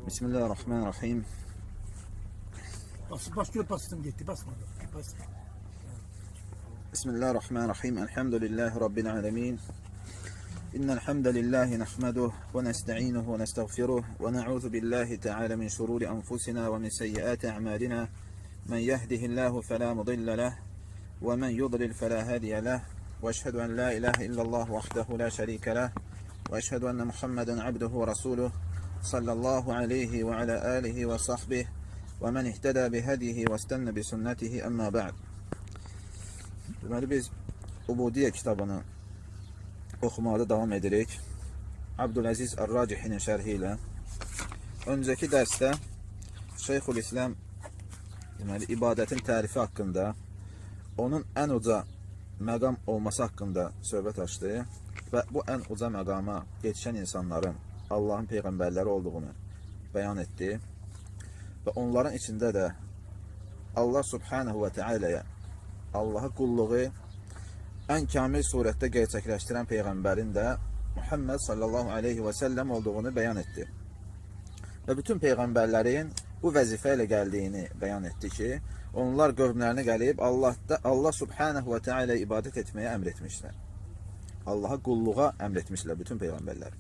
Bismillahirrahmanirrahim. Bastım gitti. Basmadı. Basma. Bismillahirrahmanirrahim. Elhamdülillahi Rabbil alemin. İnnel hamdelellahi nahmeduhu ve nesta'inuhu ve nestağfiruhu ve na'udzu billahi teala min şururi enfusina ve min seyyiati a'malina. Men yehdihillahu fela mudille leh ve men yudlil fela hadiye leh. Ve eşhedü en la ilahe illallah vahdehu la şerike leh ve eşhedü enne Muhammeden abduhu ve resuluhu sallallahu aleyhi ve ala alihi ve sahbihi ve men ihteda bihedihi ve istenne bi sünnetihi emma ba'd. Deməli biz Ubudiyyə kitabını oxumaqda davam edirik. Abdüləziz Ər-Racihinin şərhi ilə. Öncəki dərsdə Şeyxülislam ibadətin tərifi haqqında, onun ən uca məqam olması haqqında söhbət açdı və bu ən uca məqama yetişən insanların Allahın peyğəmbərləri olduğunu bəyan etdi və onların içində də Allah Subhanahu və Teala'ya Allaha qulluğu ən kamil surətdə gerçəkləşdirən peyğəmbərin də Muhammed sallallahu aleyhi və səlləm olduğunu bəyan etdi. Və bütün peyğəmbərlərin bu vəzifə ilə gəldiyini bəyan etdi ki, onlar qövmlərinə gəlib Allah Subhanahu və Teala ibadət etməyə əmr etmişlər. Allaha qulluğa əmr etmişlər bütün peyğəmbərlər.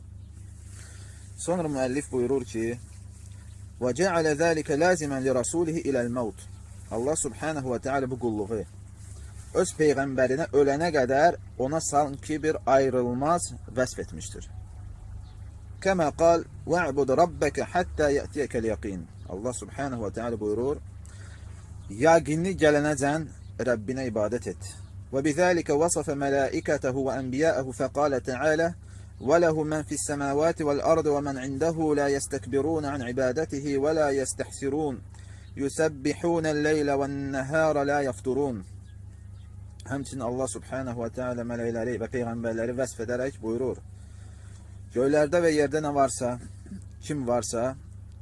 Sonra müəllif buyurur ki, وَجَعَلَ ذَٰلِكَ لَازِمًا لِرَسُولِهِ إِلَى الْمَوْتِ Allah Subhanahu və Teala bu qulluğu öz peyğəmbərinə ölənə qədər ona sanki bir ayrılmaz vəsf etmişdir. Kəmə qal وَعْبُدْ رَبَّكَ حَتَّى يَأْتِيَكَ الْيَقِينَ Allah Subhanahu və Teala buyurur, yaqinli gələnəcən Rəbbinə ibadət et. وَبِذَٰلِكَ وَصَفَ مَلَائِكَتَهُ وَأَنْبِيَاءَهُ فَقَالَ تَعَالَى وَلَهُ مَنْ فِي السَّمَاوَاتِ وَالْأَرْضِ وَمَنْ عِنْدَهُ لَا يَسْتَكْبِرُونَ عَنْ عِبَادَتِهِ وَلَا يَسْتَحْسِرُونَ يُسَبِّحُونَ اللَّيْلَ وَالنَّهَارَ لَا يَفْتُرُونَ Həmçinin Allah Subhanahu və Teala mələkləri və peyğəmbərləri vəsf edərək buyurur, göylərdə və yerdə nə varsa, kim varsa,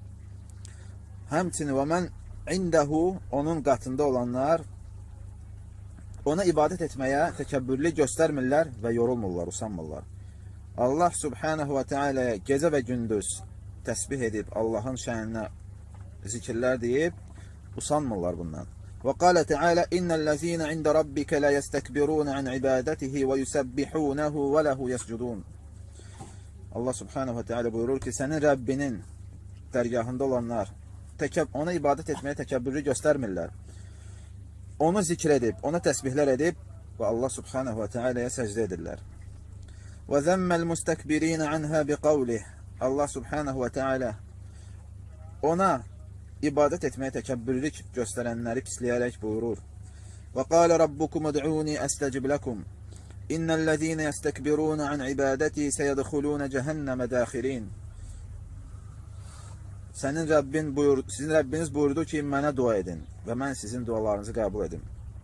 həmçinin və mən indəhu, onun qatında olanlar, ona ibadət etməyə təkəbbürlü göstərmirlər və yorulmurlar, usanmırlar. Allah Subhanahu və Teala'ya gecə və gündüz təsbih edib, Allahın şəninə zikirlər deyib, usanmırlar bundan. وقال تعالى إن الذين عند ربك لا يستكبرون عن عبادته ويسبحونه وله يسجدون Allah Subhanahu və Teala buyurur ki, sənin Rəbbinin dərgahında olanlar ona ibadət etməyə təkəbbürlü göstərmirlər. Onu zikr edib, ona təsbihlər edib və Allah Subhanahu və Teala'ya səcdə edirlər. وَذَمَّ الْمُسْتَكْبِرِينَ عَنْهَا بِقَوْلِهِ Allah Subhanahu və Teala ona ibadət etməyə təkəbbürlük göstərənləri pisləyərək buyurur. وَقَالَ رَبُّكُمُ ادْعُونِي أَسْتَجِبْ لَكُمْ إِنَّ الَّذِينَ يَسْتَكْبِرُونَ عَنْ عِبَادَتِي سَيَدْخُلُونَ جَهَنَّمَ دَاخِرِينَ Sizin Rəbbiniz buyurdu ki, mənə dua edin və mən sizin dualarınızı qəbul edim.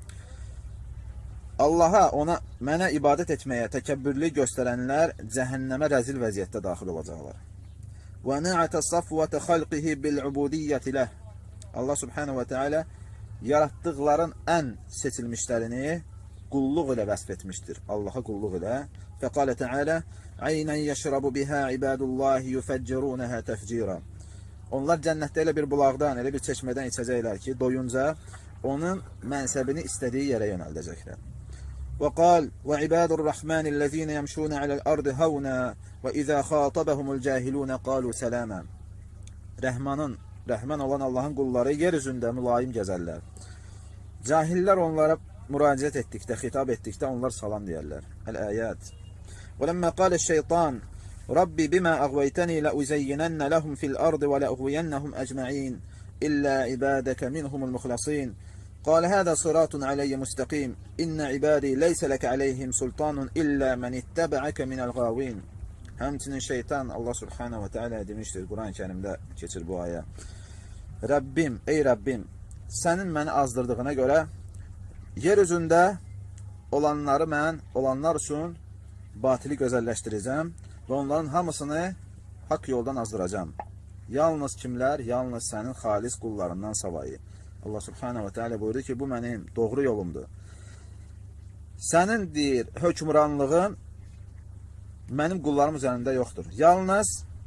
Allaha, mənə ibadət etməyə təkəbbürlük göstərənlər cəhənnəmə rəzil vəziyyətdə daxil olacaqlar. وَنَعَتَ صَفْوَةَ خَلْقِهِ بِالْعُبُودِيَّةِ لَهِ Allah Subhanahu və Teala yaratdıqların ən seçilmişlərini qulluq ilə vəsf etmişdir. Allaha qulluq ilə. فَقَالَ تَعَالَى عَيْنًا يَشْرَبُ بِهَا عِبَادُ اللّٰهِ يُفَجِّرُونَهَا تَفْجِيرًا Onlar cənnətdə elə bir bulaqdan, elə bir çeşmədən içəcəklər ki, doyunca onun mənsəbini istədiyi yerə yönəldəcəklər. وقال وعباد الرحمن الذين يمشون على الأرض هونا وإذا خاطبهم الجاهلون قالوا سلاما Rəhman olan Allahın qulları yer üzündə mülayim gəzərlər. Cahillər onlara müraciət etdikdə, xitab etdikdə onlar salam deyərlər. Əl-Əyət. وَلَمَّا قَالَ الشَّيْطَانِ رَبِّ بِمَا أَغْوَيْتَنِي لَأُزَيِّنَنَّ لَهُمْ فِي الْأَرْضِ وَلَأُغْوِيَنَّهُمْ أَجْمَعِينَ إِلَّا عِبَادَكَ مِنْهُمُ الْمُخْلَصِينَ قال هذا صراط علي مستقيم إن عبادي ليس لك عليهم سلطان إلا من اتبعك من الغاوين Həmçinin şeytan Allah Subhanahu və Teala demişdir Quran-ı Kərimdə keçir bu ayə. Rəbbim, ey Rəbbim, sənin məni azdırdığına görə yer üzündə olanlar üçün batili gözəlləşdirəcəm və onların hamısını haqq yoldan azdıracam. Yalnız kimlər? Yalnız sənin xalis qullarından savayı. Allah Subhanahu və Teala buyurdu ki, bu mənim doğru yolumdur. Sənin deyir, hökmranlığın mənim qullarım üzərində yoxdur. Yalnız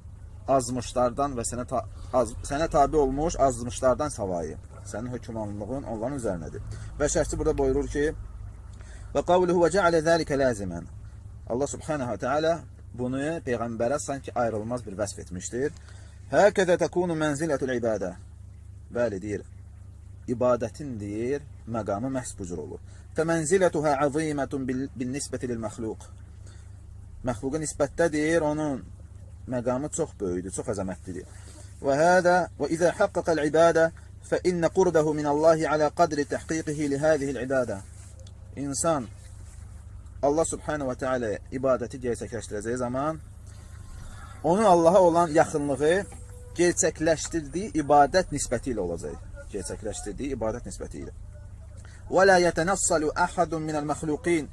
azmışlardan və sənə tabi olmuş azmışlardan savayı. Sənin hökmranlığın onların üzərinədir. Və şərhçi burada buyurur ki, və qavluhu və cəalə zəlikə ləzimən. Allah subhanahu wa ta'ala bunu Peyğəmbərə sanki ayrılmaz bir vəsf etmişdir. Həkədə təkunu mənzilətul ibadə. Bəli, deyir, ibadətin deyir, məqamı məhz bu cür olur. Fəmənzilətuhə əzimətun bin nisbəti lil məxluq. Məxluqa nisbətdə deyir, onun məqamı çox böyüdür, çox əzəmətlidir. Və izə haqqaqəl ibadə fəinnə qurbəhu minəllahi alə qadri təhqiqihi lihəzihil ibadə. İnsan Allah subhanahu wa ta'ala ibadəti gerçəkləşdirəcəyi zaman onun Allaha olan yaxınlığı gerçəkləşdirdiyi ibadət nisbəti ilə olacaq. Gerçəkləşdirdiyi ibadət nisbəti ilə. Və la yətənəssalu əhədun minəl məxluqin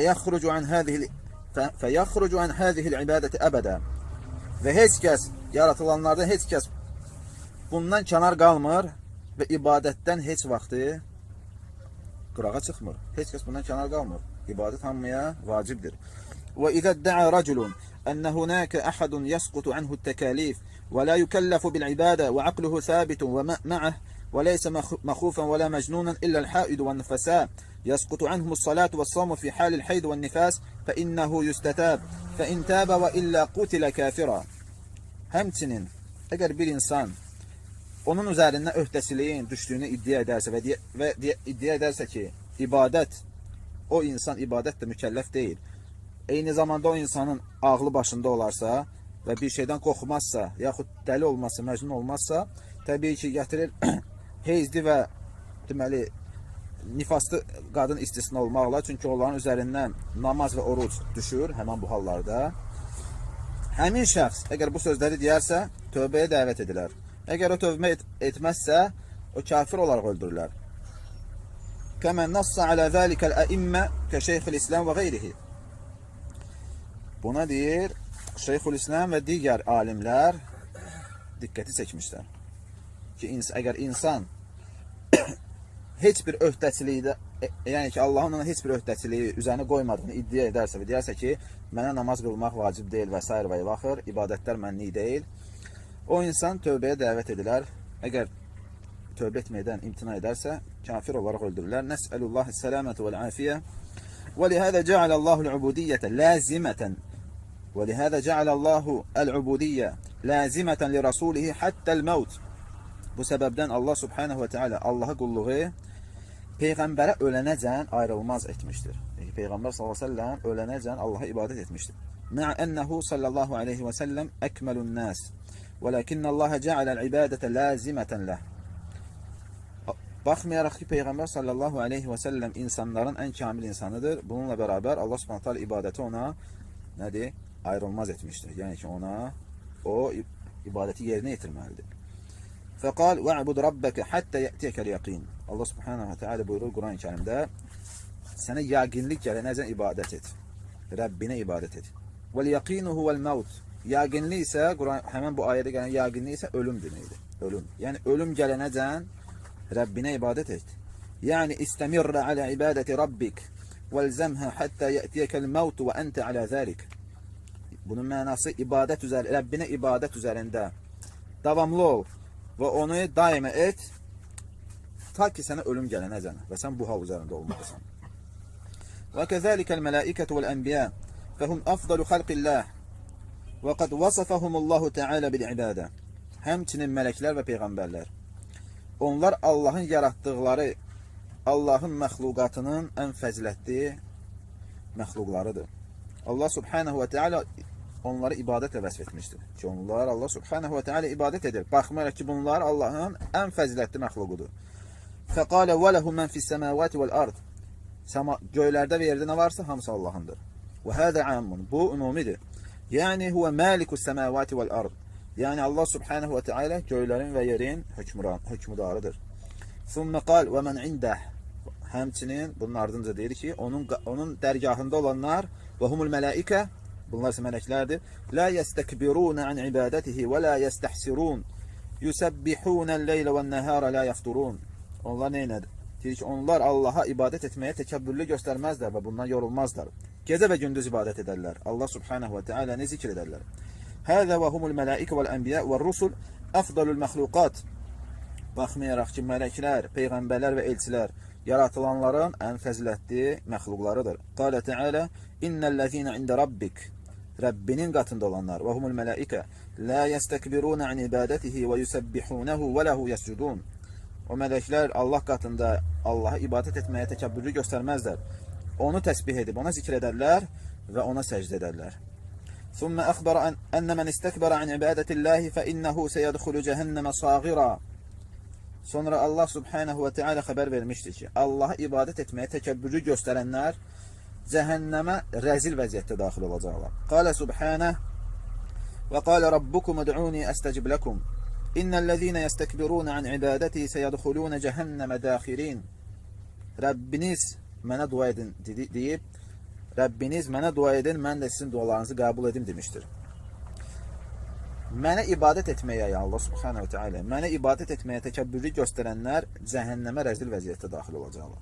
fəyəxrucu ən hədihil ibadəti əbədə. Və heç kəs, yaratılanlardan heç kəs bundan kənar qalmır və ibadətdən heç vaxtı qırağa çıxmır. Heç kəs bundan kənar qalmır. İbadət hamıya vacibdir. Və izə də'a rəculun ənə hunəkə əhədun yəsqutu anhu təkəlif və la yükəlləfu bil-ibadə və aqluhu səbitun və ma'ah və leysə məxufən və la məcnunan illə l-həidu və nifəsə yəsqutu anhumus salatu və s-samu fi halil hayd və nifəs fəinnəhu yüstətəb fəin təbə və illə qutilə kafira. Həmçinin, əgər bir insan onun üzərindən öhdəsiliyin düşdüyünü iddia edərsə və iddia edərsə ki, ibadət, o insan ibadətlə mükəlləf deyil. Eyni zamanda o insanın ağlı başında olarsa və bir şeydən qorxmazsa, yaxud dəli olmazsa, məcnun olmazsa, təbii ki, gətirir heyzli və deməli, nifaslı qadın istisna olmaqla, çünki onların üzərindən namaz və oruc düşür həmən bu hallarda. Həmin şəxs, əgər bu sözləri deyərsə, tövbəyə dəvət edilər. Əgər o tövbə etməzsə, o kafir olaraq öldürürlər. Kəmən nassa alə zəlikəl əimmə kə Şeyxülislam və qeyrihi. Buna deyir, Şeyxülislam və digər alimlər diqqəti çəkmişlər. Ki, əgər insan heç bir öhdəçiliyi, yəni ki, Allahın ona heç bir öhdəçiliyi üzərinə qoymadığını iddia edərsə və deyərsə ki, mənə namaz qılmaq vacib deyil və s. və ilaxır, ibadətlər mənlik deyil, o insan tövbəyə dəvət edilər. Əgər tövbə etməkdən imtina edərsə, kafir olaraq öldürürlər. Nəs'əlullahi səlamətə vəl-afiyə. Və lihədə cəaləllahu l-ubudiyyətə ləzimətən. Və lihədə cəaləllahu əl-ubudiyyə ləzimətən li rasulihi həttəl-məvt. Bu səbəbdən Allah subhanahu wa ta'ala Allaha qulluğu Peyğəmbərə ölənəcən ayrılmaz etmişdir. Peyğəmbər s.ə.v ölənəcən Allaha ibadət etmişdir. Mə'ə ənəhu sallallahu aleyhi və səlləm əkməlun nəs. وَلَكِنَّ اللّٰهَ جَعَلَ الْعِبَادَةَ لَازِمَةً لَهُ. Baxmayaraq ki, Peyğəmbər sallallahu aleyhi və səlləm insanların ən kamil insanıdır. Bununla bərabər Allah subhanahu ta'ala ibadəti ona nədir? Ayrılmaz etmişdir. Yəni ki, ona o ibadəti yerinə yetirməlidir. فَقَالْ وَعْبُدْ رَبَّكَ حَتَّى يَأْتِيَكَ الْيَقِينَ. Allah subhanahu ta'ala buyurur Quran-ı Kərimdə, sənə yaqinlik gələnəcən ibadət et. Rəbbinə ibadət et. وَالْيَقِينُ هُوَ الْمَوْتِ. Yaqinlik isə, həmən bu ayədə gələn yaqinlik isə ölüm deməkdir. Ölüm. Yəni, ölüm gələnəcən Rəbbinə ibadət et. Yəni, istəmirrə alə ibadəti Rabbik vəlzəmhə həttə yətiyəkəl məvtu və əntə alə zəlik. Bunun mənası ibadət üzərində, Rəbbinə ibadət üzərində davamlı ol və onu daimə et ta ki sənə ölüm gələnəcən və sən bu hal üzərində olmalısan. Və kəzəlikəl mələikətü vəl-ənbiyə fəhum əfdalu xalqilləh və qad vasafahumullahu Teala bil-ibadə. Həmçinin mələklər və peyğəmbərlər. Onlar Allahın yaratdıqları, Allahın məxluqatının ən fəzilətli məxluqlarıdır. Allah subhanahu və teala onları ibadətlə vəsf etmişdir. Ki, onlar Allah subhanahu və teala ibadət edir. Baxmayaraq ki, bunlar Allahın ən fəzilətli məxluqudur. Fəqalə və ləhu mən fis-səmavati vəl-ard. Göylərdə və yerdə nə varsa, hamısı Allahındır. Və hədə ammun. Bu, ümumidir. Yəni, huvə məlikus-səmavati vəl-ard. Yəni, Allah subhanahu və teala göylərin və yerin hökmüdarıdır. Thumma qal və mən indah. Həmçinin bunun ardınca deyir ki, onun dərgahında olanlar və humul mələikə, bunlar isə mələklərdir. La yəstəkbirunə an ibadətihi və la yəstəhsirun. Yusabbihunəl-leylə və-n-nəhərə la yafturun. Onlar neynədir? Deyir ki, onlar Allaha ibadət etməyə təkəbbürlü göstərməzlər və bundan yorulmazlar. Gecə və gündüz ibadət edərlər. Allah subhanahu və tealəni zikr edərlər. Həzə və humul mələikə vəl-ənbiyə vəl-rusul əfdalul məxluqat. Baxmayaraq ki, mələklər, peyğəmbərlər və elçilər yaratılanların ən fəzilətli məxluqlarıdır. Qalə Teala: "İnnellezîne inde rabbik." Rəbbinin qatında olanlar və humul mələikə la yestekbiruna an ibadatihi və yusabbihunahu və lehu yescudun. O mələklər Allah qatında Allaha ibadət etməyə təkəbbürlü göstərməzlər. Onu təsbih edib, ona zikr edərlər və ona səcdə edərlər. Thumma akhbara anna man istakbara an ibadatillahi fa innahu sayadkhulu cehenneme saghira. Sonra Allah Subhanahu və Teala xəbər vermişdir ki, Allaha ibadət etməyə təkəbbürlü göstərənlər cəhənnəmə rəzil vəziyyətdə daxil olacaqlar. Qalə Subhanəh və qalə Rabbukum ud'uni astəcib ləkum. İnnellezîne yestekbirûne an ibadəti seyədxulûne cəhənnəmə daxirin. Rəbbiniz mənə dua edin deyib, Rəbbiniz mənə dua edin, mən də sizin dualarınızı qəbul edim demişdir. Mənə ibadət etməyə, ya Allah Subhanahu Teala, mənə ibadət etməyə təkəbbürlü göstərənlər cəhənnəmə rəzil vəziyyətdə daxil olacaqlar.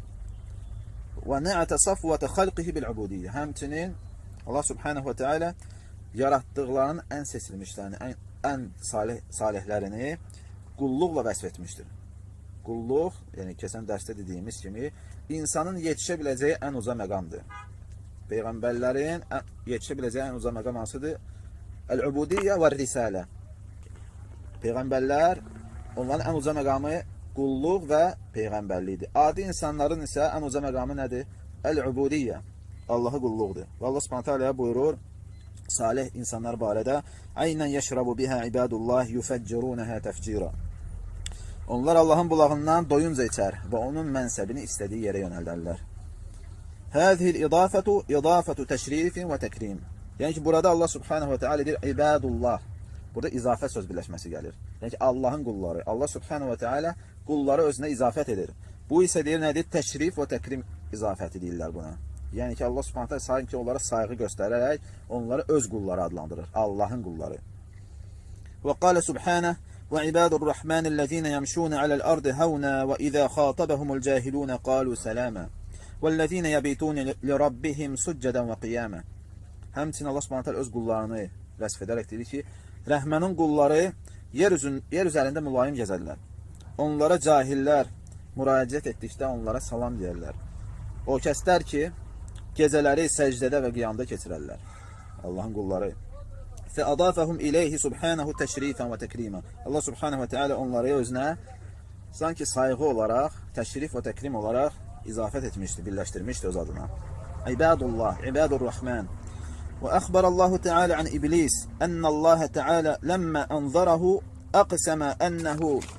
Və nə'ətə safvətə xalqihi bil-ubudiyyə. Həmçinin Allah Subhanahu Teala yaratdıqlarının ən seçilmişlərini, ən salihlərini qulluqla vəsf etmişdir. Qulluq, yəni keçən dərsdə dediyimiz kimi, insanın yetişə biləcəyi ən uca məqamdır. Peyğəmbərlərin yetişə biləcəyi ən uca məqam hansıdır? Əl-ubudiyyə və risalə. Peyğəmbərlər, onların ən uca məqamı qulluq və peyğəmbərlikdir. Adi insanların isə ən uca məqamı nədir? Əl-ubudiyyə. Allaha qulluqdur. Və Allah Subhanahu taala buyurur salih insanlar barədə: "Aynən yeşrabu biha ibadullah yufeccirunaha tefcira." Onlar Allahın bulağından doyunca içər və onun mənsəbini istədiyi yerə yönəldərlər. Hâzihil idafatu idafatu təşrifin və təkrim. Yəni ki, burada Allah Subhanahu və Teala deyir ibadullah. Burada izafət söz birləşməsi gəlir. Yəni ki, Allahın qulları. Allah Subhanahu və Teala qulları özünə izafət edir. Bu isə deyir nədir? Təşrif və təkrim izafəti deyirlər buna. Yəni ki, Allah Subhanahu və Teala sanki onlara sayğı göstərərək onları öz qulları adlandırır. Allahın qulları. Və qalə Subhanəh: "Və ibadurrahmanellezîne yemşûne alel-ardı havna və izâ xâtabahumul cahilûne qâlû selâma. Vellezîne yebîtûne lirabbihim succadan və qiyâma." Həmçinin Allah Subhanahu taala öz qullarını vəsf edərək deyir ki, Rəhmənin qulları yer üzərində mülayim gəzərlər. Onlara cahillər müraciət etdikdə onlara salam deyərlər. O kəslər ki, gecələri səcdədə və qiyamda keçirərlər. Allahın qulları. Fəadafəhum ileyhi subhanahu təşrifən və təkrima. Allah Subhanahu və Teala onları özünə sanki sayğı olaraq, təşrif və təkrim olaraq izafət etmişdir, birləşdirmişdir öz adına. İbadullah, ibadurrahman. وأخبر الله تعالى عن إبليس أن الله تعالى لما أنظره أقسم أنه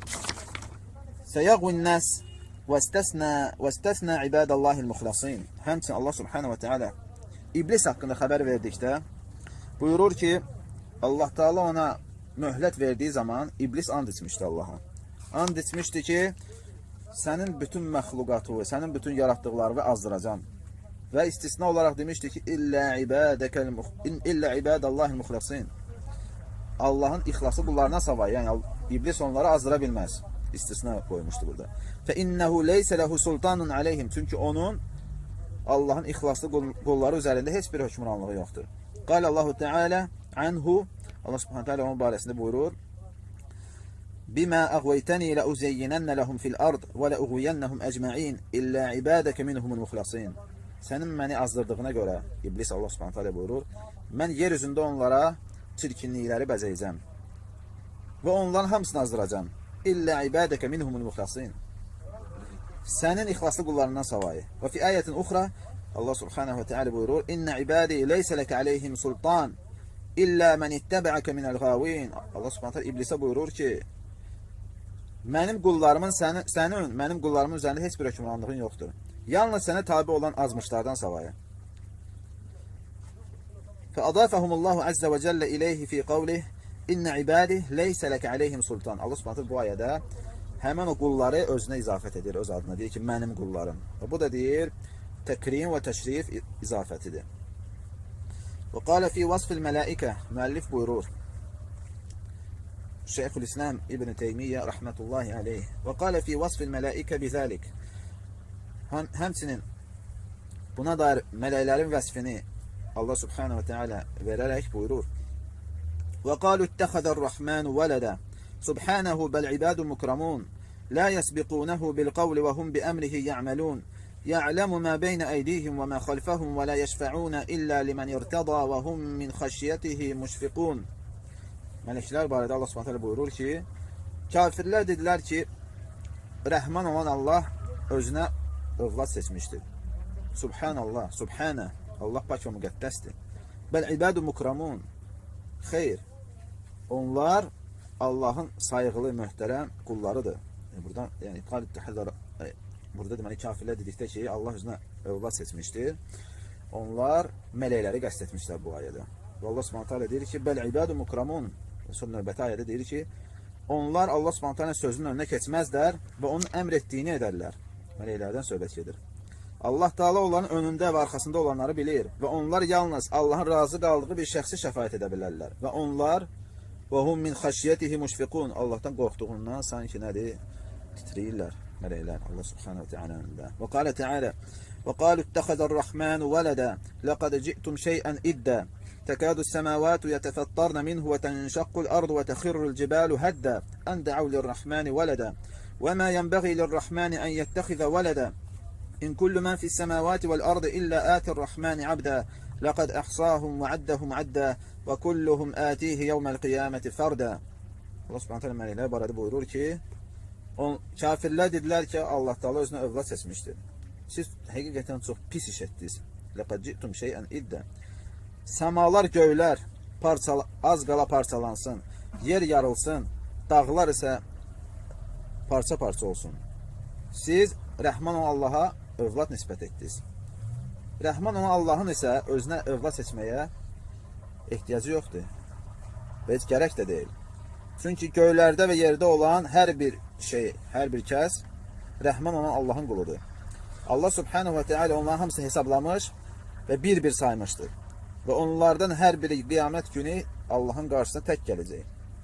سيغوي الناس واستثنى عباد الله المخلصين. Həmçinin Allah Subhanahu və Teala İblis haqqında xəbər verdikdə buyurur ki, Allah Teala ona möhlət verdiyi zaman İblis and içmişdi Allaha. And içmişdi ki, sənin bütün məxluqatı, sənin bütün yaratdıqlarını azdıracam. Və istisna olaraq demişdi ki, illə ibadallahil muxlasin. Allahın ixlası qullarına savay, yəni İblis onları azdıra bilməz. İstisna qoymuşdu burada. Fə innəhu leysə ləhu sultanun aleyhim. Çünki onun Allahın ixlaslı qulları üzərində heç bir hökmranlığı yoxdur. Qalə Allahu Teala anhu. Allah Subhanahu Teala onun barəsində buyurur: "Bima aghwaytani la uzayyinanna lahum fil ard və la ughwiyannahum ecma'in illa ibadaka minhumul muxlasin." Sənin məni azdırdığına görə, İblis Allah Subhanahu Teala buyurur, mən yer üzündə onlara çirkinlikləri bəzəyəcəm və onların hamısını azdıracam. İllə ibadəkə minhumul muxlasin. Sənin ixlaslı qullarından savayı. Və fi ayətin uxra Allah Subhanahu Teala buyurur: "İnne ibadi leysə ləkə aleyhim sultan illə mən ittəbəəkə minəl gavin." Allah Subhanahu Teala İblisə buyurur ki, mənim qullarımın mənim qullarımın üzərində heç bir hökmranlığın yoxdur. Yalnız sənə tabi olan azmışlardan savayı. Fəadafəhumullahu əzzə və cəllə ileyhi fi qavlih İnnə ibadih leysə ləkə aleyhim sultan. Allah Subhanahu bu ayədə həmən o qulları özünə izafət edir, öz adına. Deyir ki, mənim qullarım. Və bu da deyir, təkrim və təşrif izafətidir. Və qalə fi vasfil mələikə, müəllif buyurur. Şeyxülislam İbn Teymiyyə rəhmətullahi aleyh. Və qalə fi vasfil mələikə bizəlik. Həmçinin buna dair mələklərin vəsfini Allah Subhanahu Teala verərək buyurur. وقالوا اتخذ الرحمن ولدا سبحانه بل عباد مكرمون لا يسبقونه بالقول وهم بأمره يعملون يعلم ما بين أيديهم وما خلفهم ولا يشفعون إلا لمن ارتضى وهم من خشيته مشفقون. Meleklər barədə Allah Subhanahu taala buyurur ki, kafirlər dedilər ki, Rəhman olan Allah özünə övlad seçmişdir. Subhanallah, subhanə, Allah pak və müqəddəsdir. Bəl ibadu mukramun, xeyr, onlar Allahın sayıqlı, möhtərəm qullarıdır. Buradan, yəni, burada deməli, kafirlər dedikdə ki, Allah özünə övlad seçmişdir. Onlar mələkləri qəsd etmişlər bu ayədə. Və Allah Subhanahu taala deyir ki, bəl ibadu mukramun, son növbəti ayədə deyir ki, onlar Allah Subhanahu taala sözünün önünə keçməzlər və onun əmr etdiyini edərlər. Mələklərdən söhbət gedir. Allah Taala onların önündə və arxasında olanları bilir və onlar yalnız Allahın razı qaldığı bir şəxsi şəfaət edə bilərlər. Və onlar və hum min xəşiyyətihi müşfiqun, Allahdan qorxduğundan sanki nədir? Titrəyirlər mələklər Allah Subhanahu taala önündə. Və qala Teala: "Və qalu ittəxəzər-Rahmanu vələdə, laqad ci'tum şey'an iddə." تكاد السماوات يتفطرن منه وتنشق الأرض وتخر الجبال هدا أن دعوا للرحمن ولدا وما ينبغي للرحمن أن يتخذ ولدا إن كل من في السماوات والأرض إلا آتي الرحمن عبدا لقد أحصاهم وعدهم عدا وكلهم آتيه يوم القيامة فردا. Allah Subhanahu taala mələklər barədə buyurur ki, kafirlər dedilər ki, Allah Taala özünə övlad seçmişdir. Siz həqiqətən çox pis iş etdiniz. Laqad ci'tum şey'an iddə. Səmalar, göylər az qala parçalansın, yer yarılsın, dağlar isə parça-parça olsun. Siz Rəhman olan Allaha övlad nisbət etdiniz. Rəhman olan Allahın isə özünə övlad seçməyə ehtiyacı yoxdur. Və heç gərək də deyil. Çünki göylərdə və yerdə olan hər bir şey, hər bir kəs Rəhman olan Allahın quludur. Allah Subhanahu və Teala onların hamısını hesablamış və bir-bir saymışdır. Və onlardan hər biri qiyamət günü Allahın qarşısına tək gələcək.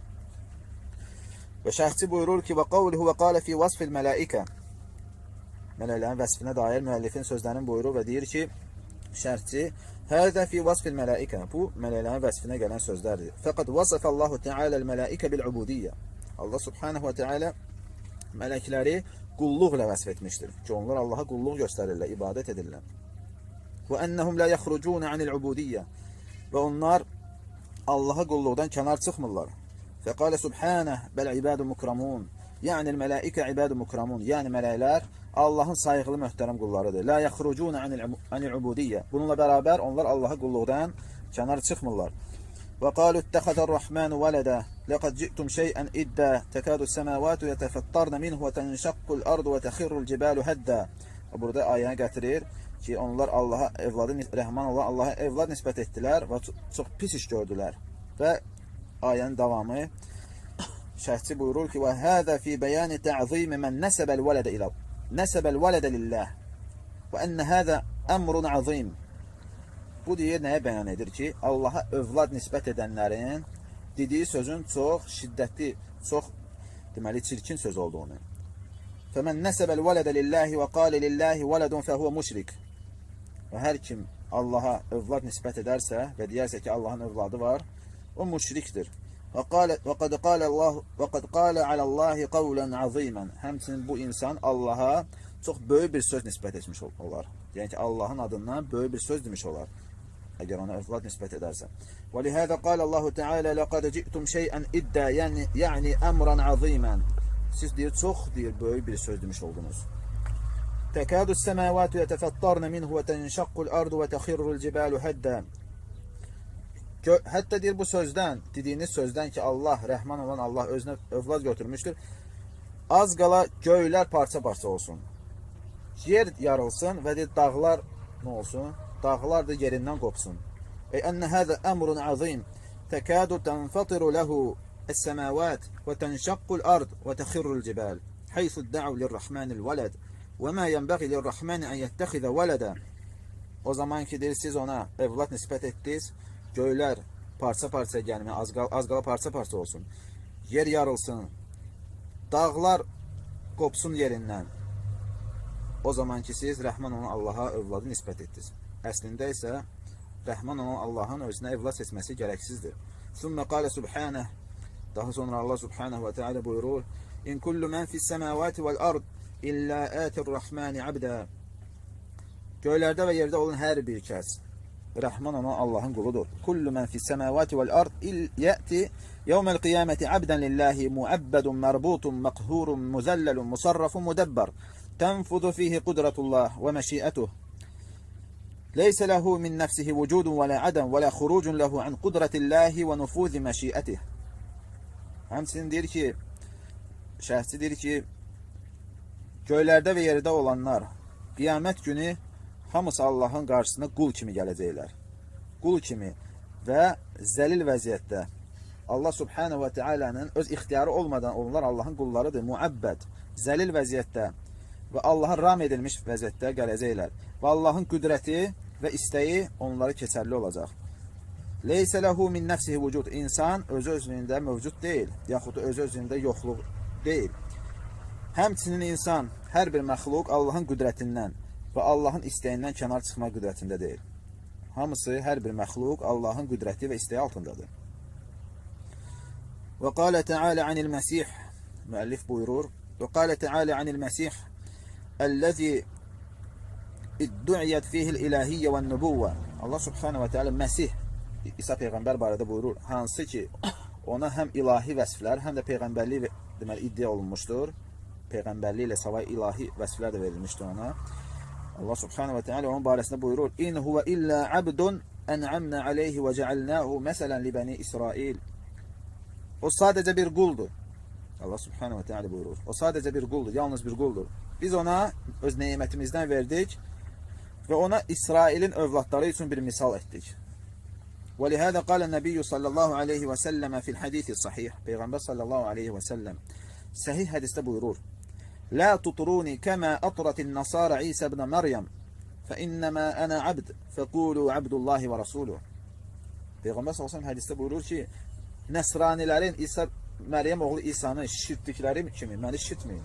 Və şərhçi buyurur ki, və qavluhu və qalə fi vasfil mələikə, mələklərin vəsfinə dair müəllifin sözlərinin buyurur və deyir ki, şərhçi, hədə fi vasfil mələikə, bu mələklərin vəsfinə gələn sözlərdir. Fəqəd vasəfəllahu tealəl mələikə bil-ubudiyyə. Allah Subhanahu və Teala mələkləri qulluqla vəsf etmişdir ki, onlar Allaha qulluq göstərirlər, ibadət edirlər. Və ennəhum la yaxrucuna anil-ubudiyyə, və onlar Allaha qulluqdan kənar çıxmırlar. Fəqalə subhanəh bəl ibadu mukramun, yəni mələikə ibadu mukramun, yəni mələklər Allahın sayıqlı möhtərəm qullarıdır. La yaxrucuna anil-ubudiyyə, bununla bərabər onlar Allaha qulluqdan kənar çıxmırlar. Və qalu ittəxəzər-Rahmanu vələdə, laqad ci'tum şey'an iddə, təkadu səməvatu yətəfəttarna minhu və tənşəqqul ardu və təxirrul cibalu həddə. Burada ayəni gətirir ki, onlar Allaha evladı, Rəhman olan Allaha evlad nisbət etdilər və çox pis iş gördülər. Və ayənin davamı şərhçi buyurur ki, və həzə fi bəyani tə'zimi mən nəsəbəl vələdə lilləh və ennə həzə əmrun azim. Bu deyir, nəyə bəyan edir ki, Allaha övlad nisbət edənlərin dediyi sözün çox şiddətli, çox deməli, çirkin söz olduğunu. Fəmən nəsəbəl vələdə lilləhi və qali lilləhi vələdun fəhuvə müşrik. Və hər kim Allaha övlad nisbət edərsə və deyərsə ki, Allahın övladı var, o müşrikdir. Və qad qalə aləllahi qavlən azimən. Həmçinin bu insan Allaha çox böyük bir söz nisbət etmiş olar. Yəni ki, Allahın adından böyük bir söz demiş olar, əgər ona övlad nisbət edərsə. Və lihədə qalə Allahu Teala laqad ci'tum şey'an iddə, yəni əmran azimən. Siz deyir, çox deyir, böyük bir söz demiş oldunuz. Təkadu səməvatu yətəfəttarna minhu və tənşəqqul ardu və təxirrul cibalu həddə. Hətta deyir, bu sözdən, dediyiniz sözdən ki, Allah, Rəhman olan Allah özünə övlad götürmüşdür, az qala göylər parça-parça olsun. Yer yarılsın və deyir, dağlar nə olsun? Dağlar da yerindən qopsun. Ennə həzə əmrun azim, təkadu tənfatiru ləhu السماوات وتنشق الأرض وتخر الجبال حيث ادعوا للرحمن الولد وما ينبغي للرحمن أن يتخذ ولدا. O zaman ki deyir, siz ona evlad nisbət etdiniz, göylər parça-parça gəlmə, az qala parça-parça olsun, yer yarılsın, dağlar qopsun yerindən. O zaman ki siz Rəhman olan Allaha övladı nisbət etdiniz. Əslində isə Rəhman olan Allahın özünə evlad seçməsi gərəksizdir. Sümme qale subhaneh. Daha sonra Allah subhanahu ve teala buyurur: İn kullu men fis semavati vel ard illa atir rahmani abda. Göylərdə və yerdə olan hər bir kəs, Rəhman ona Allahın quludur. Kullu men fis semavati vel ard ya'ti yevmel qiyameti abdan lillahi muabbadun marbutun makhurun muzallelun musarrafun mudabbar. Tenfudu fihi kudretullah ve meşi'etuh. Leyse lehu min nefsihi vücudun ve la adam ve la hurucun lehu an kudretillahi ve nufuzi meşi'etih. Həmçinin deyir ki, şəhsçi deyir ki, göylərdə və yerdə olanlar qiyamət günü hamısı Allahın qarşısına qul kimi gələcəklər. Qul kimi və zəlil vəziyyətdə. Allah subhanahu və teala'nın öz ixtiyarı olmadan onlar Allahın qullarıdır. Muəbbəd, zəlil vəziyyətdə və Allahın ram edilmiş vəziyyətdə gələcəklər. Və Allahın qüdrəti və istəyi onları keçərli olacaq. Leysə lehu min nəfsihi vücud. İnsan öz-özlüyündə mövcud deyil, yaxud öz-özlüyündə yoxluq deyil. Həmçinin insan, hər bir məxluq Allahın qüdrətindən və Allahın istəyindən kənar çıxma qüdrətində deyil. Hamısı, hər bir məxluq Allahın qüdrəti və istəyi altındadır. Və qalə teala anil məsih, müəllif buyurur, və qalə teala anil məsih əlləzi iddu'iyyət fihil ilahiyyə və nübuvvə. Allah subhanahu və teala Məsih, İsa Peyğəmbər barədə buyurur, hansı ki ona həm ilahi vəsflər, həm də peyğəmbərlik deməli iddia olunmuşdur. Peyğəmbərlik ilə savay ilahi vəsflər də verilmişdir ona. Allah subhanahu və teala onun barəsində buyurur: İn huve illa abdun en'amna aleyhi ve cealnahu meselen li bani İsrail. O sadəcə bir quldur. Allah subhanahu və teala buyurur. O sadəcə bir quldur, yalnız bir quldur. Biz ona öz nemətimizdən verdik və ona İsrailin övladları üçün bir misal etdik. وَلِهَذَا قَالَ النَّبِيُّ صَلَّى اللّٰهُ عَلَيْهِ وَسَلَّمَ فِي الْحَدِيثِ الصَّحِيحِ. Peyğəmbər sallallahu aleyhi və səlləm səhih hədisdə buyurur: لَا تُطْرُونِ كَمَا أَطْرَتِ النَّصَارَ عِيسَى بْنَ مَرْيَمْ فَإِنَّمَا أَنَا عَبْدٌ فَقُولُوا عَبْدُ اللّٰهِ وَرَسُولُهُ. Peyğəmbər sallallahu aleyhi və səlləm hədisdə buyurur ki, Nəsranilərin İsa, Məryəm oğlu İsanı şirtdikləri kimi məni şirtməyin.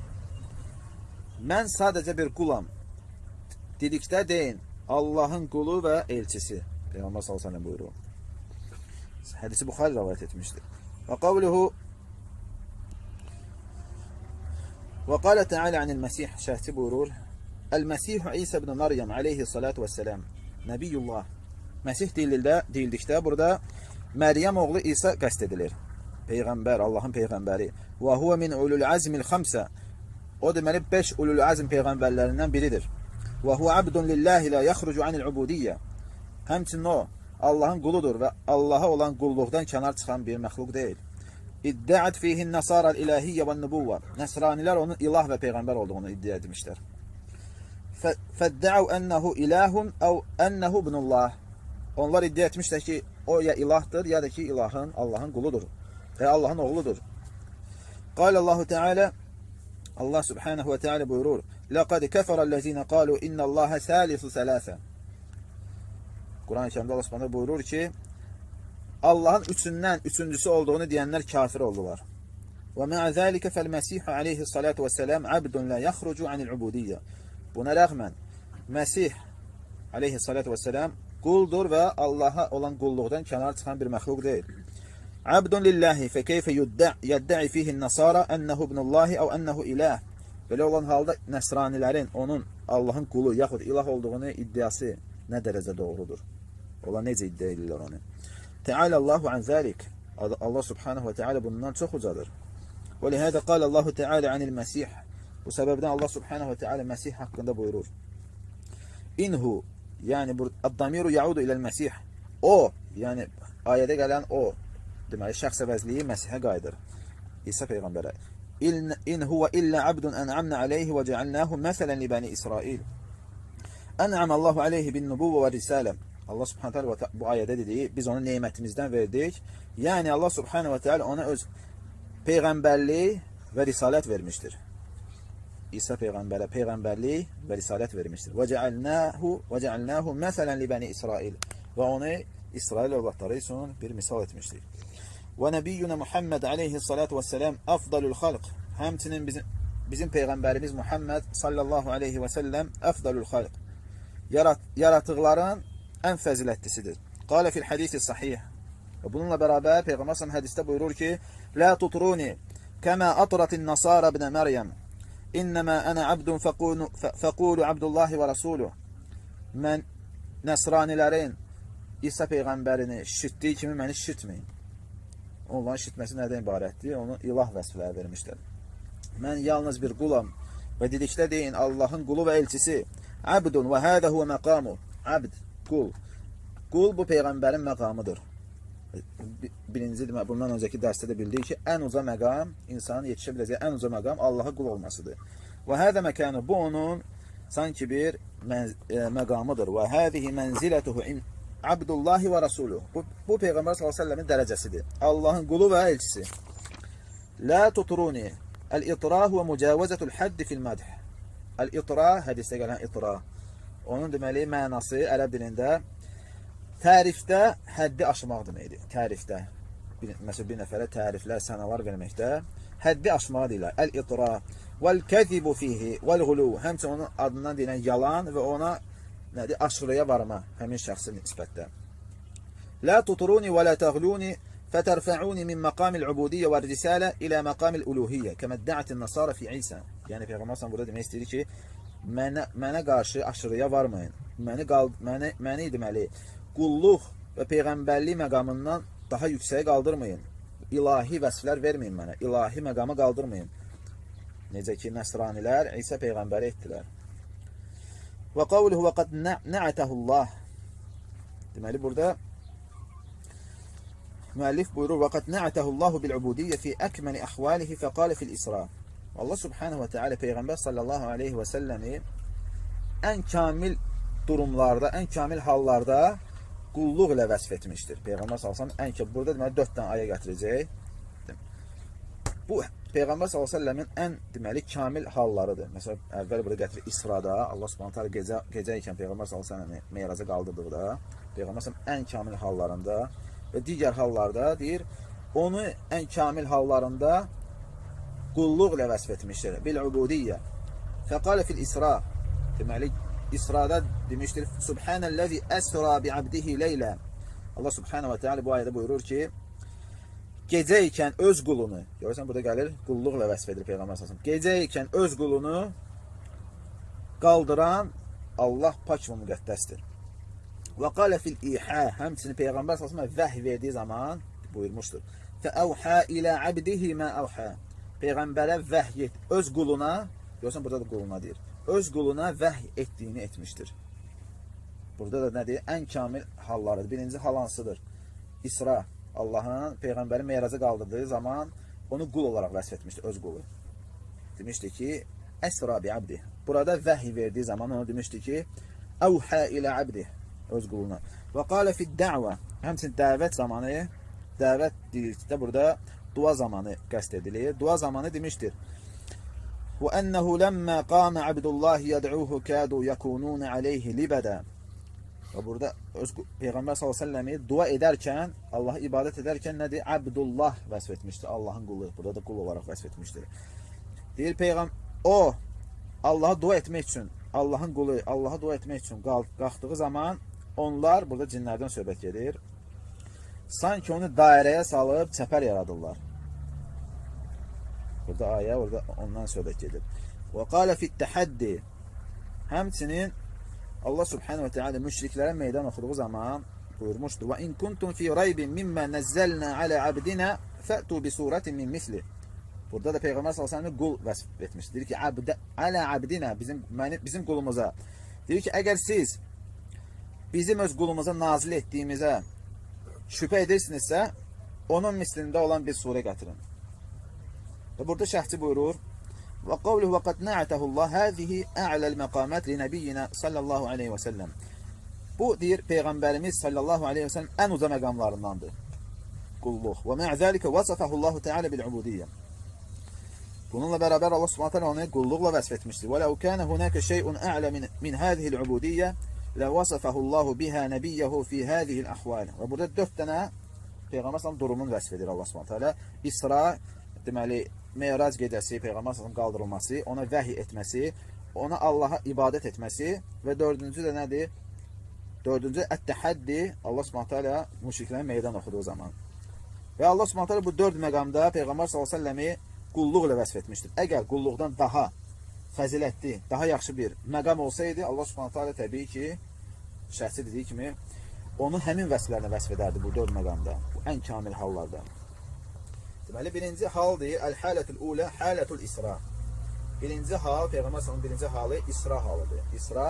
Mən sadəcə bir qulam. Dedikdə deyin, Allahın qulu və elçisi. Peyğəmbər sallallahu aleyhi və səlləm buyurur. Hədisi Buxari rivayet etmişdir. Və qavluhu və qalə teala anil Məsih, şəhçi buyurur: El-Məsihu İsa ibn Məryəm aleyhi salatu vesselam. Nəbiyyullah. Məsih deyildikdə burada Məryəm oğlu İsa qəst edilir. Peyğəmbər, Allahın peyğəmbəri. Və huve min ulul azmil xamsə. O deməli 5 ulul azm peyğəmbərlərindən biridir. Və huve abdun lillahi la yaxrucu anil ubudiyyə. Həmçinin o Allahın quludur və Allaha olan qulluqdan kənar çıxan bir məxluq deyil. İddiat fihin nasara ilahiyyə və nübuvvə. Nəsranilər onun ilah və peyğəmbər olduğunu iddia etmişlər. Fəddəu ənəhu ilahun əv ənəhu ibnullah. Onlar iddia etmişlər ki, o ya ilahdır, ya da ki ilahın, Allahın quludur və Allahın oğludur. Qalallahu Teala, Allah subhanahu və teala buyurur: Laqad kəfərəl-ləzine qalu innallaha salisu salasə. Quran-ı Kərimdə Allah subhanahu buyurur ki, Allahın üçüncüsü olduğunu deyənlər kafir oldular. Və mə'ə zəlikə fəl-Məsih aleyhissalatu vesselam abdun la yaxrucu anil ubudiyyə. Buna rəğmən, Məsih aleyhissalatu vesselam quldur və Allaha olan qulluqdan kənar çıxan bir məxluq deyil. Abdun lillahi fe keyfe yəddə'i fihin nasara ənəhu ibnullahi əv ənəhu ilah. Belə olan halda nəsranilərin onun Allahın qulu yaxud ilah olduğunu iddiası nə dərəcə doğrudur? Onlar necə iddia edirlər onu? Teala'llahu an zalik. Allah subhanahu ve teala bundan çox ucadır. Və lihədə qal Allahu Teala anil Məsih. Bu səbəbdən Allah subhanahu ve teala Məsih haqqında buyurur: İnhu, yəni ad-damiru yaudu iləl Məsih. O, yəni ayədə gələn o, deməli şəxs əvəzliyi Məsihə qayıdır. İsa peyğəmbərə. İn huve illa abdun en'amna aleyhi ve cealnahu meselen li bani İsrail. En'amallahu aleyhi bin nubuvve ve risale. Allah subhanahu ve teala bu ayədə dediyi, biz onu nemətimizdən verdik. Yəni Allah subhanahu ve teala ona öz peyğəmbərliyi və risalət vermişdir. İsa peyğəmbərə peyğəmbərlik və risalət vermişdir. Və cealnahu meselen li bani İsrail. Və onu İsrail övladları üçün bir misal etmişdir. Və nəbiyyuna Muhammed aleyhissalatu vesselam afdalul xalq. Həmçinin bizim peyğəmbərimiz Muhammed sallallahu aleyhi və səlləm afdalul xalq. Yaratıqların ən fəzilətlisidir. Qalə fil hadisi sahih. Bununla bərabər Peyğəmbər s.ə.v hədisdə buyurur ki, "Lə tutruni kəmə atratin nasara ibn Məryəm. İnnəmə ənə abdun fəqulu Abdullahi və Rasuluh." Mən nəsranilərin İsa Peyğəmbərini şişitdiyi kimi məni şişitməyin. Onların şişitməsi nədən ibarətdir? Onu ilah vəsfləri vermişlər. Mən yalnız bir qulam və dedikdə deyin Allahın qulu və elçisi. Abdun və hədə huvə məqamu. Abd, qul. Qul bu Peyğəmbərin məqamıdır. Birinci demək, bundan öncəki dərsdə də bildik ki, ən uca məqam, insanın yetişə biləcəyi ən uca məqam Allaha qul olmasıdır. Və hədə məkanı, bu onun sanki bir məqamıdır. Və hədihi mənzilətuhu Abdullahi və Rasuluh. Bu Peyğəmbər s.ə.v-in dərəcəsidir. Allahın qulu və elçisi. Lə tutruni. Əl-itrah və mücavəzətul həddi fil mədh. Əl-itrah, hədisdə gələn itrah. Onun deməli mənası ərəb dilində tərifdə həddi aşmaq deməkdir. Tərifdə. Məsələn, bir nəfərə təriflər, sənalar verməkdə həddi aşmağı deyirlər. Əl-itrah. Vəl-kəzibu fihi. Vəl-ğulu. Həmçə onun adından deyilən yalan və ona aşırıya varma həmin şəxsin nisbətdə. Lə tuturuni və lə təğluni fətərfəuni min məqamil ubudiyyə və risalə ilə məqamil uluhiyyə kəməddəətin nasara fi İsa. Yəni, Peyğəmbər burada demək istəyir ki, mənə qarşı aşırıya varmayın. Məni deməli, qulluq və peyğəmbərlik məqamından daha yüksəyə qaldırmayın. İlahi vəsflər verməyin mənə. İlahi məqamı qaldırmayın. Necə ki, nəsranilər İsa Peyğəmbəri etdilər. Və qavluhu və qad nə'ətəhullah. Deməli, burada müəllif buyurur və qad nə'ətəhullahu bil-ubudiyyə fi əkməli əhvalihi fəqalə fil-İsra. Allah subhanahu və teala Peyğəmbər sallallahu aleyhi və səlləmi ən kamil durumlarda, ən kamil hallarda qulluq ilə vəsf etmişdir. Peyğəmbər sallallahu aleyhi və səlləm burada deməli 4 dənə ayə gətirəcək. Bu Peyğəmbər s.ə.v-in ən deməli kamil hallarıdır. Məsələn, əvvəl burada gətirir İsrada, Allah subhanahu gecə ikən Peyğəmbər s.ə.v-i meyraca qaldırdıqda, Peyğəmbər s.ə.v ən kamil hallarında və digər hallarda deyir, onu ən kamil hallarında qulluq ilə vəsf etmişdir. Bil-ubudiyyə. Fəqalə fil-İsra. Deməli, İsrada demişdir, Subhanəl-ləzi əsra bi-abdihi leylə. Allah subhanahu və teala bu ayədə buyurur ki, gecə ikən öz qulunu, görürsən, burada gəlir, qulluqla vəsf edir Peyğəmbər s.ə.v. Gecə ikən öz qulunu qaldıran Allah pak və müqəddəsdir. Və qalə fil-İhə, həmçinin Peyğəmbər s.ə.v vəhy verdiyi zaman buyurmuşdur. Fəəvhə ilə abdihi mə əvhə. Peyğəmbərə vəhy et, öz quluna, görürsən, burada da quluna deyir, öz quluna vəhy etdiyini etmişdir. Burada da nədir? Ən kamil hallarıdır. Birinci hal hansıdır? İsra. Allahın Peyğəmbəri meyraca qaldırdığı zaman onu qul olaraq vəsf etmişdir, öz qulu. Demişdi ki, əsra bi abdi. Burada vəhy verdiyi zaman onu demişdi ki, əvhə ilə abdi, öz quluna. Və qalə fid-də'və. Həmçinin dəvət zamanı, dəvət deyildə burada dua zamanı qəsd edilir. Dua zamanı demişdir. Və ənəhu ləmmə qamə abdullahi yəd'uhu kədu yəkunun aleyhi libədə. Və burada Peyğəmbər s.ə.v dua edərkən, Allah'a ibadət edərkən nədir? Abdullah vəsf etmişdir, Allahın qulu. Burada da qul olaraq vəsf etmişdir. Deyir Peyğəmbər, o Allah'a dua etmək üçün, Allahın qulu, Allah'a dua etmək üçün qalxdığı zaman onlar, burada cinlərdən söhbət gedir, sanki onu dairəyə salıb çəpər yaradırlar. Burada ayə, orada ondan söhbət gedir. Və qalə fit-təhəddi. Həmçinin Allah subhanahu və teala müşriklərə meydan oxuduğu zaman buyurmuşdur. Və in kuntum fi raybin mimma nazzalna ala abdina fa'tu bi suratin min misli. Burada da Peyğəmbər s.ə.v qul vəsf etmişdir. Deyir ki, ala abdina, bizim qulumuza. Deyir ki, əgər siz bizim öz qulumuza nazil etdiyimizə şübhə edirsinizsə, onun mislində olan bir surə gətirin. Və burada şəhçi buyurur, və qavluhu və qad nə'ətəhullah həzihi ə'ləl məqamət li nəbiyyina sallallahu aleyhi və səlləm. Bu, deyir, Peyğəmbərimiz sallallahu aleyhi və səlləm ən uca məqamlarındandır. Qulluq. Və mə'zəlikə vəsəfəhullahu teala bil-ubudiyyə. Bununla bərabər Allah subhanətə onu qulluqla vəsf etmişdir. Və ləu kənə hunəkə şeyun ə'lə min həzihil ubudiyyə lə vəsəfəhullahu bihə nəbiyyəhu fi həzihil əhval. Və burada 4 dənə Peyğəmbər sallam durumun vəsf edir Allah subhanətə. İsra, deməli, Meyrac gecəsi, Peyğəmbər sallam qaldırılması, ona vəhy etməsi, ona Allaha ibadət etməsi və 4-cü də nədir? Dördüncü, ət-təhəddi, Allah Subhanahu taala müşriklərə meydan oxudu o zaman. Və Allah Subhanahu taala bu 4 məqamda Peyğəmbər sallallahu əleyhi və səlləmi qulluq ilə vəsf etmişdir. Əgər qulluqdan daha fəzilətli, daha yaxşı bir məqam olsaydı, Allah Subhanahu taala təbii ki, şəxsi dediyi kimi, onu həmin vəsflərlə vəsf edərdi bu 4 məqamda, bu ən kamil hallarda. Deməli, birinci haldır, əl-halətül ulə, halətül isra. Birinci hal, Peyğəmbər sallallahu birinci halı isra halıdır. İsra,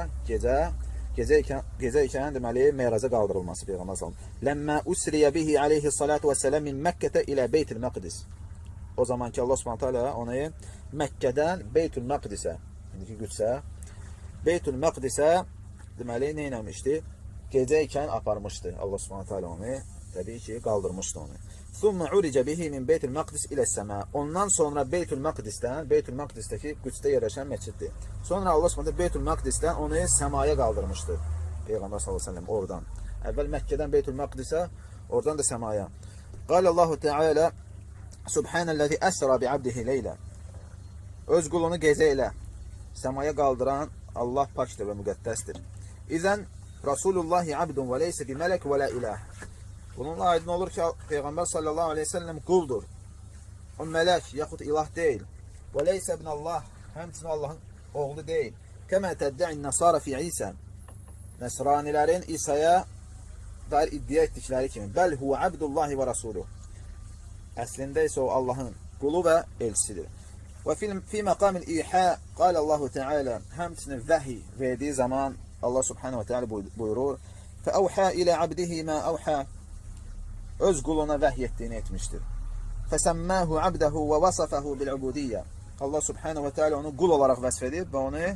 gecə ikən deməli, meyraca qaldırılması Peyğəmbər sallallahu. Ləmmə usriyə bihi aleyhi salatu və sələm min Məkkətə ilə Beytil Məqdis. O zaman ki, Allah Subhanahu taala onu Məkkədən Beytül Məqdisə, indiki Qüdsə, Beytül Məqdisə deməli, nə eləmişdi? Gecə ikən aparmışdı. Allah Subhanahu taala onu, təbii ki, qaldırmışdı onu. Thumma uricə bihi min Beytil Məqdis ilə səma. Ondan sonra Beytül Məqdisdən, Beytül Məqdisdəki Qüdsdə yerləşən məsciddir. Sonra Allah Subhanahu Beytül Məqdisdən onu səmaya qaldırmışdı. Peyğəmbər sallallahu əleyhi və səlləm oradan. Əvvəl Məkkədən Beytül Məqdisə, oradan da səmaya. Qalallahu Teala Subhanəllazi əsra bi abdihi leylə. Öz qulunu gecə ilə səmaya qaldıran Allah pakdır və müqəddəsdir. İzən Rasulullahi abdun və leysə bi mələk və la ilah. Bununla aydın olur ki, Peyğəmbər sallallahu aleyhi ve sellem quldur. O mələk, yaxud ilah deyil. Və leysə ibn Allah, həmçinin Allahın oğlu deyil. Kəmə təddə'in nəsara fi İsə. Nəsranilərin İsa'ya dair iddia etdikləri kimi. Bəl huvə abdullahi və rasuluh. Əslində isə o Allahın qulu və elçisidir. Və fi məqamil ihə qalə Allahu Teala, həmçinin vəhi verdiyi zaman Allah subhanahu wa ta'ala buyurur. Fəəvhə ilə abdihi mə əvhə. Öz quluna vəhy etdiyini etmişdir. Fəsəmməhu abdəhu və vasafəhu bil-ubudiyyə. Allah subhanahu wa ta'ala onu qul olaraq vəsf edib və onu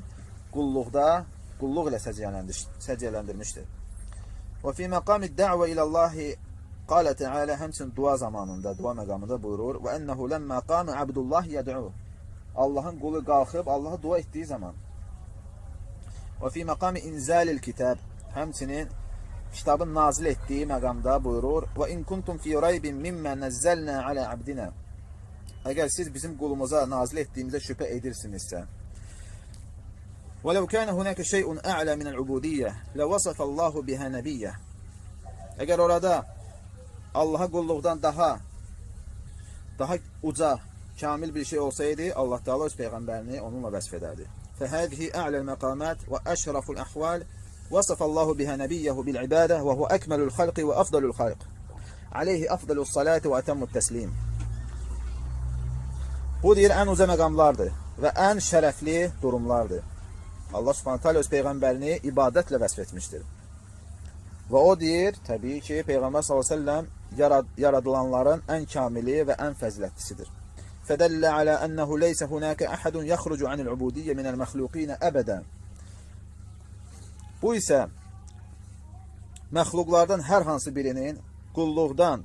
qulluq ilə səciyyələndirmişdir. Və fi məqamid də'və iləllahi qalə Teala, həmçinin dua zamanında, dua məqamında buyurur. Və ənəhu ləmmə qamə abdullah yəd'u. Allahın qulu qalxıb Allaha dua etdiyi zaman. Və fi məqami inzalil kitab, həmçinin kitabın nazil etdiyi məqamda buyurur. Və in kuntum fi raybin mimmə nəzzəlnə alə abdinə. Əgər siz bizim qulumuza nazil etdiyimizə şübhə edirsinizsə. Və ləv kənə hunəkə şeyun ə'lə minəl-ubudiyyə ləvasafəllahu bihə nəbiyyə. Əgər orada Allaha qulluqdan daha uca, kamil bir şey olsaydı, Allah Teala öz Peyğəmbərini onunla vəsf edərdi. Fəhədihi ə'ləl məqamət və əşraful əhval vasafallahu bihə nəbiyyəhu bil-ibadə və huvə əkməlul xalqi və afdalul xalq. Aleyhi afdalul salati və ətəmmut təslim. Bu deyir, ən uca məqamlardır və ən şərəfli durumlardır. Allah Subhanahu taala öz Peyğəmbərini ibadətlə vəsf etmişdir. Və o deyir, təbii ki, Peyğəmbər s.ə.v yaradılanların ən kamili və ən fəzilətlisidir. Fədəllə alə ənəhu leysə hunəkə əhədun yaxrucu anil-ubudiyyə minəl-məxluqinə əbədən. Bu isə məxluqlardan hər hansı birinin qulluqdan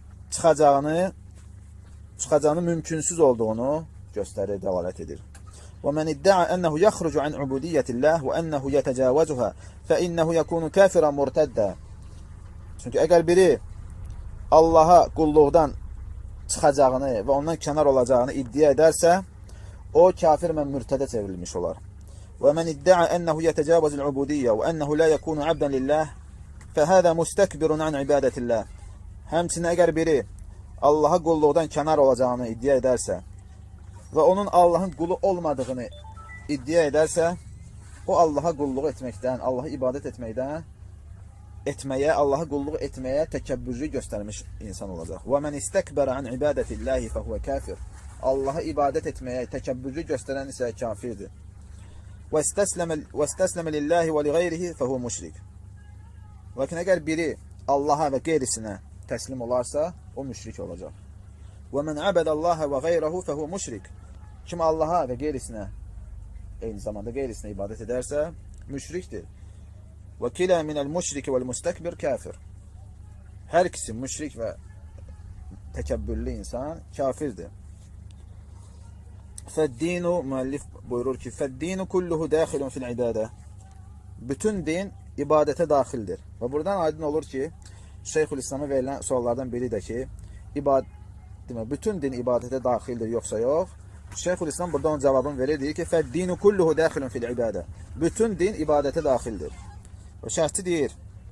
çıxacağını mümkünsüz olduğunu göstərir, dəlalət edir. ومن ادعى أنه يخرج عن عبودية الله وأنه يتجاوزها فإنه يكون كافرا مرتدا. Çünki əgər biri Allaha qulluqdan çıxacağını və ondan kənar olacağını iddia edərsə, o kafir və mürtədə çevrilmiş olar. ومن ادعى أنه يتجاوز العبودية وأنه لا يكون عبدا لله فهذا مستكبر عن عبادة الله. Həmçinin əgər biri Allaha qulluqdan kənar olacağını iddia edərsə və onun Allahın qulu olmadığını iddia edərsə, o Allaha qulluq etməkdən, Allaha ibadət etməyə, Allaha qulluq etməyə təkəbbürlü göstərmiş insan olacaq. وَمَنْ اِسْتَكْبَرَ عَنْ عِبَادَةِ اللّٰهِ فَهُوَ كَافِرٌ. Allaha ibadət etməyə təkəbbürlü göstərən isə kafirdir. وَاسْتَسْلَمَ لِلّٰهِ وَلِغَيْرِهِ فَهُوَ مُشْرِكٌ. Lakin əgər biri Allaha və qeyrisinə təslim olarsa, o müşrik olacaq. وَمَنْ عَبَدَ اللّٰهَ وَغَيْرَهُ فَهُوَ مُشْرِكٌ. Kim Allaha və qeyrisinə, eyni zamanda qeyrisinə ibadət edərsə, müşrikdir. وَكِلَا مِنَ الْمُشْرِكِ وَالْمُسْتَكْبِرِ kafir. Hər ikisi müşrik və təkəbbürlü insan kafirdir. فَالدِّينُ, müəllif buyurur ki, فَالدِّينُ كُلُّهُ دَاخِلٌ فِي الْعِبَادَةِ. Bütün din ibadətə daxildir. Və buradan aydın olur ki, Şeyxülislam'a verilən suallardan biri də ki, bütün din ibadətə daxildir, yoxsa yox. Şeyxülislam burada onun cavabını verir, deyir ki, فَالدِّينُ كُلُّهُ دَاخِلٌ فِي الْعِبَادَةِ. Bütün din ibadətə daxildir. O şərhçi deyir,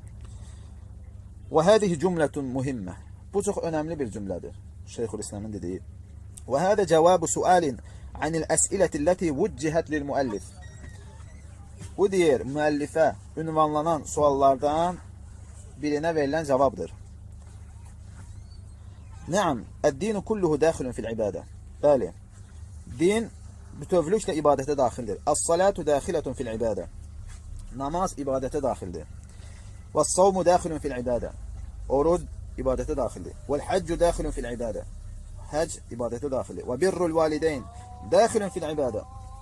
وهذه جملة مهمة. Bu çox önemli bir cümlədir. Şeyhülislamın dediği. وهذا جواب سؤال عن الأسئلة التي وجهت للمؤلف. Bu deyir, müəllifə ünvanlanan suallardan birinə verilən cavabdır. Nəam, əd-dinu kulluhu daxilun fil ibadə. Bəli, din bütövlüklə ibadətə daxildir. As-salatu daxilatun fil ibadə. Namaz ibadətə daxildir. Və-s-savmu daxilun fil ibadə. Oruc ibadətə daxildir. Vəl-haccu daxilun fil ibadə. Hac ibadətə daxildir. Və birrul valideyn daxilun fil ibadə.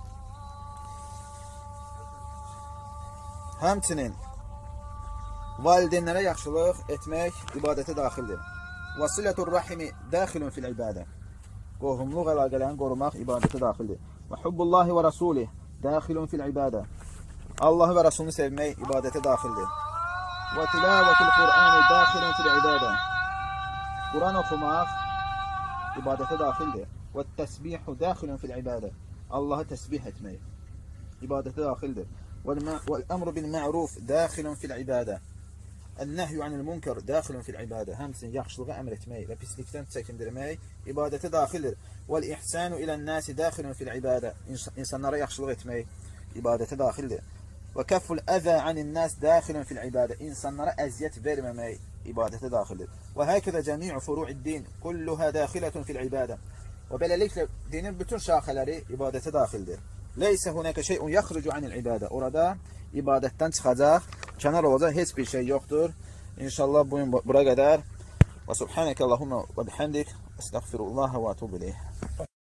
Həmçinin valideynlərə yaxşılıq etmək ibadətə daxildir. Və silətur rahimi daxilun fil ibadə. Qohumluq əlaqələrini qorumaq ibadətə daxildir. Və hubbullahi və rasulih daxilun fil ibadə. Allahı və Rasulunu sevmək ibadətə daxildir. Və tilavətul Qur'ani daxilun fil ibadə. Quran oxumaq ibadətə daxildir. Və təsbihu daxilun fil ibadə. Allahı təsbih etmək ibadətə daxildir. وَالْأَمْرُ بِالْمَعْرُوفِ دَاخِلٌ فِي الْعِبَادَةِ النَّهْيُ عَنِ الْمُنْكَرِ دَاخِلٌ فِي الْعِبَادَةِ Həmçinin yaxşılığı əmr etmək və pislikdən çəkindirmək ibadətə daxildir. وَالْإِحْسَانُ إِلَى النَّاسِ دَاخِلٌ فِي الْعِبَادَةِ İnsanlara yaxşılıq etmək ibadətə daxildir. وَكَفُّ الْأَذَى عَنِ النَّاسِ دَاخِلٌ فِي الْعِبَادَةِ İnsanlara əziyyət verməmək ibadətə daxildir. وَهَكَذَا جَمِيعُ فُرُوعِ الدِّينِ كُلُّهَا دَاخِلَةٌ فِي الْعِبَادَةِ Və beləliklə, dinin bütün şaxələri ibadətə daxildir. Leysə hunəkə şeyun yaxrucu anil ibadə. Orada ibadətdən çıxacaq, kənar olacaq heç bir şey yoxdur. İnşallah bugün bura qədər. Və subhanəkə Allahumma və bihamdik. Estəğfirullah və atubu ileyh.